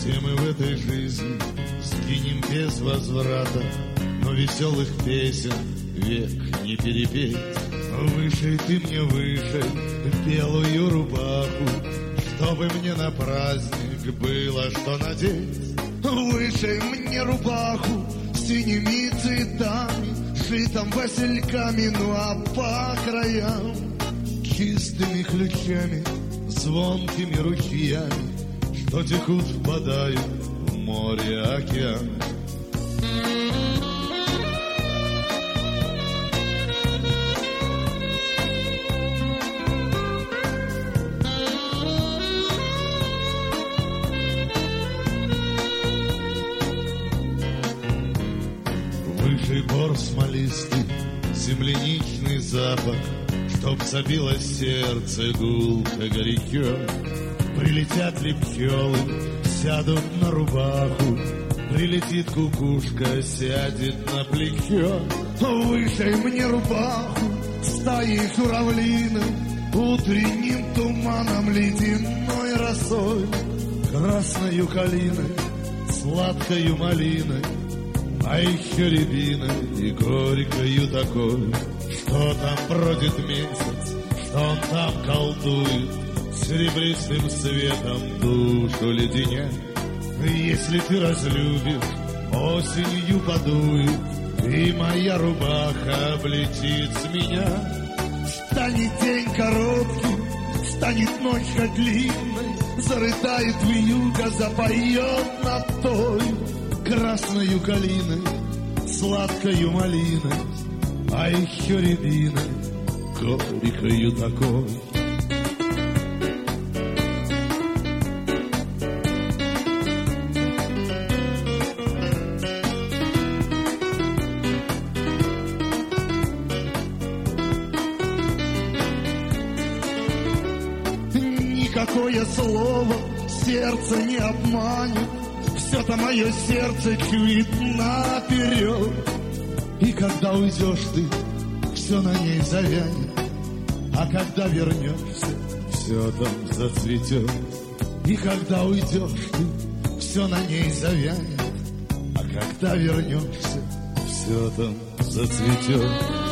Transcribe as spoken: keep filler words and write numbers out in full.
Все мы в этой жизни сгинем без возврата, но веселых песен век не перепеть. Выше ты мне выше белую рубаху, чтобы мне на праздник было что надеть. Выше мне рубаху синими цветами, шитом васильками, ну а по краям чистыми ключами, звонкими ручьями, что текут, впадают в море, океан. Выше бор смолистый, земляничный запах, чтоб забилось сердце гулко горячо. Прилетят ли пчелы, сядут на рубаху, прилетит кукушка, сядет на плечо. Выше мне рубаху стаи журавлины, утренним туманом, ледяной росой, красною калиной, сладкою малиной, а еще рябиной и горькою такой. Что там бродит месяц, что он там колдует, серебристым светом душу леденя. Если ты разлюбишь, осенью подует, и моя рубаха облетит с меня. Станет день короткий, станет ночь длинной, зарытает вьюга, запоет над той красною калиной, сладкою малиной, а еще рябиной, горькою такой. Никакое слово сердце не обманет, все-то мое сердце чует наперед. И когда уйдешь ты, все на ней завянет, а когда вернешься, все там зацветет. И когда уйдешь ты, все на ней завянет, а когда вернешься, все там зацветет.